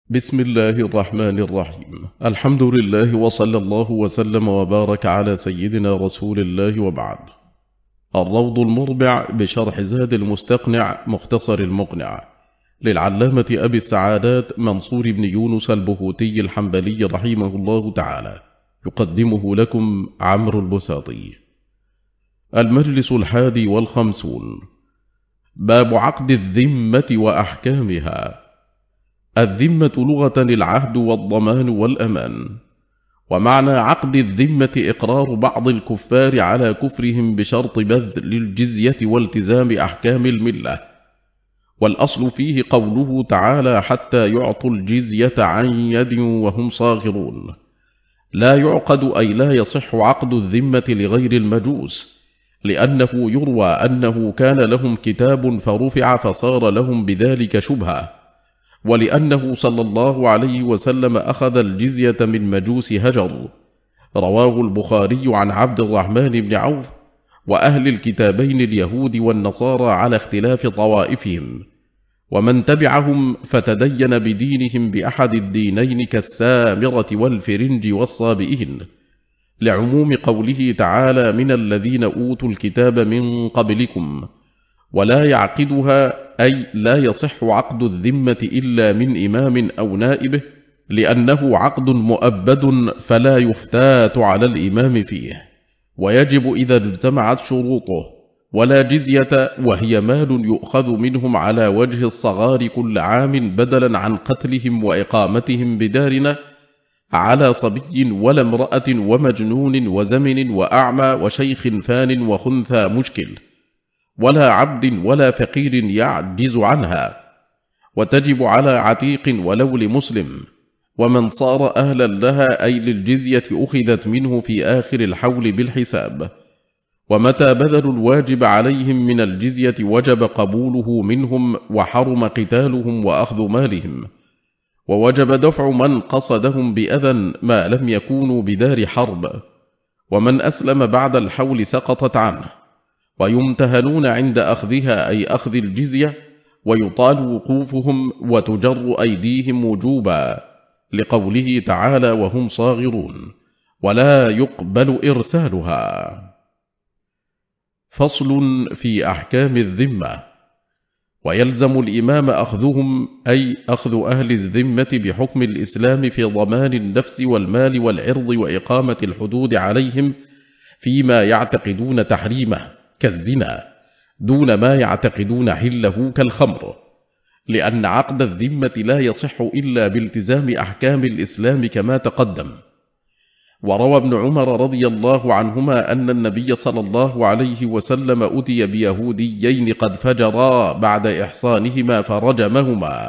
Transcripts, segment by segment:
بسم الله الرحمن الرحيم. الحمد لله وصلى الله وسلم وبارك على سيدنا رسول الله، وبعد. الروض المربع بشرح زاد المستقنع مختصر المقنع للعلامة أبي السعادات منصور بن يونس البهوتي الحنبلي رحمه الله تعالى، يقدمه لكم عمرو البساطي. المجلس 51. باب عقد الذمة وأحكامها. الذمة لغة العهد والضمان والأمان، ومعنى عقد الذمة إقرار بعض الكفار على كفرهم بشرط بذل الجزية والتزام أحكام الملة، والأصل فيه قوله تعالى حتى يعطوا الجزية عن يد وهم صاغرون. لا يعقد أي لا يصح عقد الذمة لغير المجوس، لأنه يروى أنه كان لهم كتاب فرفع فصار لهم بذلك شبهة، ولأنه صلى الله عليه وسلم أخذ الجزية من مجوس هجر. رواه البخاري عن عبد الرحمن بن عوف وأهل الكتابين اليهود والنصارى على اختلاف طوائفهم، ومن تبعهم فتدين بدينهم بأحد الدينين كالسامرة والفرنج والصابئين، لعموم قوله تعالى من الذين أوتوا الكتاب من قبلكم. ولا يعقدها أي لا يصح عقد الذمة إلا من إمام أو نائبه، لأنه عقد مؤبد فلا يفتات على الإمام فيه، ويجب إذا اجتمعت شروطه. ولا جزية وهي مال يؤخذ منهم على وجه الصغار كل عام بدلا عن قتلهم وإقامتهم بدارنا على صبي ولا امرأة ومجنون وزمن وأعمى وشيخ فان وخنثى مشكل، ولا عبد ولا فقير يعجز عنها، وتجب على عتيق ولو لمسلم. ومن صار أهلا لها أي للجزية أخذت منه في آخر الحول بالحساب، ومتى بذلوا الواجب عليهم من الجزية وجب قبوله منهم وحرم قتالهم وأخذ مالهم، ووجب دفع من قصدهم بأذى ما لم يكونوا بدار حرب. ومن أسلم بعد الحول سقطت عنه، ويمتهنون عند أخذها أي أخذ الجزية، ويطال وقوفهم وتجر أيديهم وجوبا، لقوله تعالى وهم صاغرون، ولا يقبل إرسالها. فصل في أحكام الذمة. ويلزم الإمام أخذهم أي أخذ أهل الذمة بحكم الإسلام في ضمان النفس والمال والعرض وإقامة الحدود عليهم فيما يعتقدون تحريمه كالزنا، دون ما يعتقدون حله كالخمر، لأن عقد الذمة لا يصح إلا بالتزام أحكام الإسلام كما تقدم. وروى ابن عمر رضي الله عنهما أن النبي صلى الله عليه وسلم أتي بيهوديين قد فجرا بعد إحصانهما فرجمهما.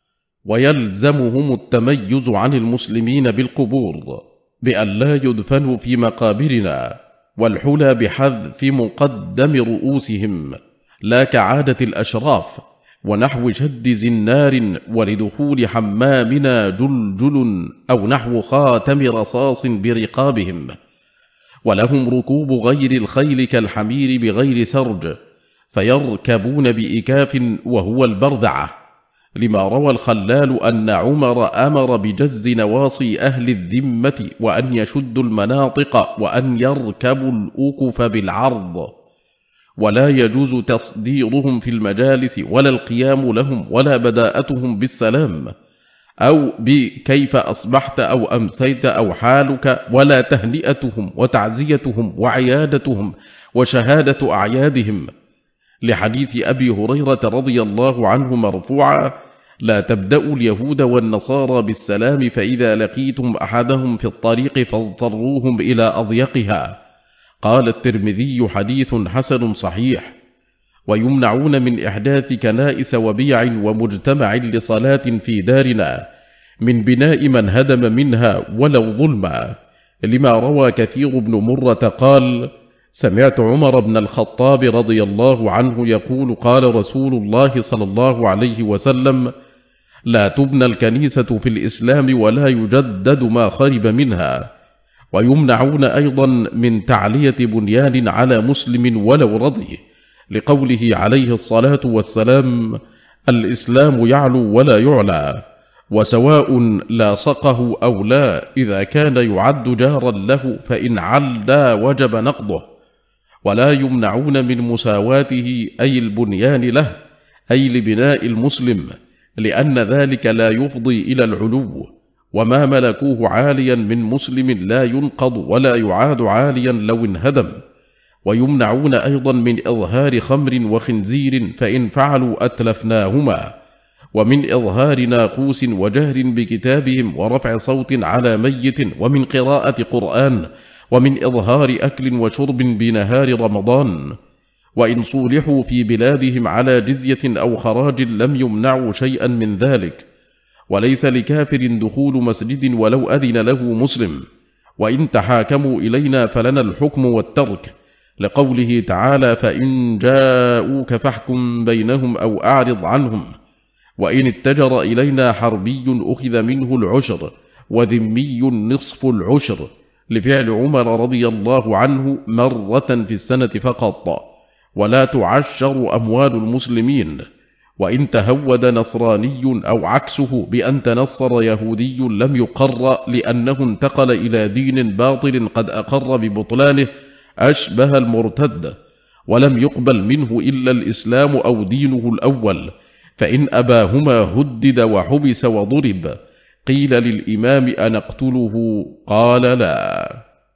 ويلزمهم التميز عن المسلمين بالقبور بأن لا يدفنوا في مقابرنا، والحلى بحذف مقدم رؤوسهم لا كعادة الأشراف، ونحو شد زنار، ولدخول حمامنا جلجل أو نحو خاتم رصاص برقابهم. ولهم ركوب غير الخيل كالحمير بغير سرج، فيركبون بإكاف وهو البرذعة، لما روى الخلال أن عمر أمر بجز نواصي أهل الذمة وأن يشدوا المناطق وأن يركبوا الأكف بالعرض، ولا يجوز تصديرهم في المجالس ولا القيام لهم ولا بداءتهم بالسلام أو بكيف أصبحت أو أمسيت أو حالك، ولا تهنئتهم وتعزيتهم وعيادتهم وشهادة أعيادهم، لحديث أبي هريرة رضي الله عنه مرفوعا لا تبدأوا اليهود والنصارى بالسلام، فإذا لقيتم أحدهم في الطريق فاضطروهم إلى أضيقها. قال الترمذي حديث حسن صحيح. ويمنعون من إحداث كنائس وبيع ومجتمع لصلاة في دارنا من بناء من هدم منها ولو ظلما، لما روى كثير بن مرة قال سمعت عمر بن الخطاب رضي الله عنه يقول قال رسول الله صلى الله عليه وسلم لا تبنى الكنيسة في الإسلام ولا يجدد ما خرب منها. ويمنعون أيضا من تعلية بنيان على مسلم ولو رضي، لقوله عليه الصلاة والسلام الإسلام يعلو ولا يعلى. وسواء لاصقه أو لا إذا كان يعد جارا له فإن علا وجب نقضه، ولا يمنعون من مساواته أي البنيان له أي لبناء المسلم، لأن ذلك لا يفضي إلى العلو، وما ملكوه عاليا من مسلم لا ينقض ولا يعاد عاليا لو انهدم. ويمنعون أيضا من إظهار خمر وخنزير فإن فعلوا أتلفناهما، ومن إظهار ناقوس وجهر بكتابهم ورفع صوت على ميت، ومن قراءة قرآن، ومن إظهار أكل وشرب بنهار رمضان. وإن صولحوا في بلادهم على جزية أو خراج لم يمنعوا شيئا من ذلك. وليس لكافر دخول مسجد ولو أذن له مسلم، وإن تحاكموا إلينا فلنا الحكم والترك، لقوله تعالى: فإن جاءوك فاحكم بينهم أو أعرض عنهم. وإن اتجر إلينا حربي أخذ منه العشر، وذمي نصف العشر، لفعل عمر رضي الله عنه مرة في السنة فقط، ولا تعشر أموال المسلمين. وإن تهود نصراني أو عكسه بأن تنصر يهودي لم يقر، لأنه انتقل إلى دين باطل قد أقر ببطلانه، أشبه المرتد، ولم يقبل منه إلا الإسلام أو دينه الأول، فإن أباهما هدد وحبس وضرب. قيل للإمام: أنقتله؟ قال: لا.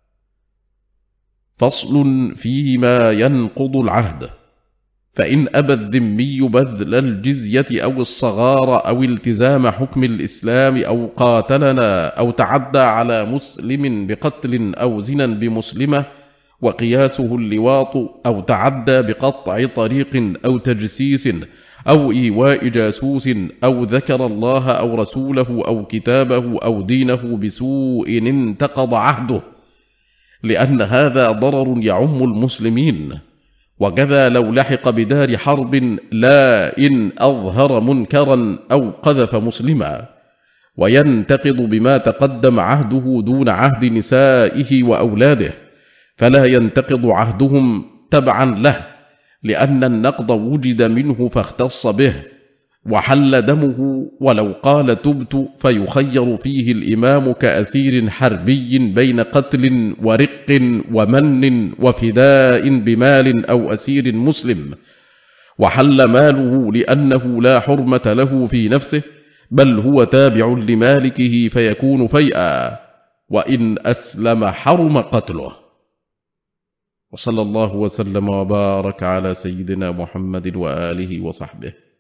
فصل فيما ينقض العهد. فإن أبى الذمي بذل الجزية أو الصغار أو التزام حكم الإسلام أو قاتلنا أو تعدى على مسلم بقتل أو زنا بمسلمة وقياسه اللواط، أو تعدى بقطع طريق أو تجسيس أو إيواء جاسوس، أو ذكر الله أو رسوله أو كتابه أو دينه بسوء انتقض عهده، لأن هذا ضرر يعم المسلمين. وكذا لو لحق بدار حرب لا إن أظهر منكرا أو قذف مسلما. وينتقض بما تقدم عهده دون عهد نسائه وأولاده، فلا ينتقض عهدهم تبعا له، لأن النقض وجد منه فاختص به، وحل دمه. ولو قال تبت فيخير فيه الإمام كأسير حربي بين قتل ورق ومن وفداء بمال أو أسير مسلم، وحل ماله لأنه لا حرمة له في نفسه، بل هو تابع لمالكه فيكون فيئا، وإن أسلم حرم قتله. وصلى الله وسلم وبارك على سيدنا محمد وآله وصحبه.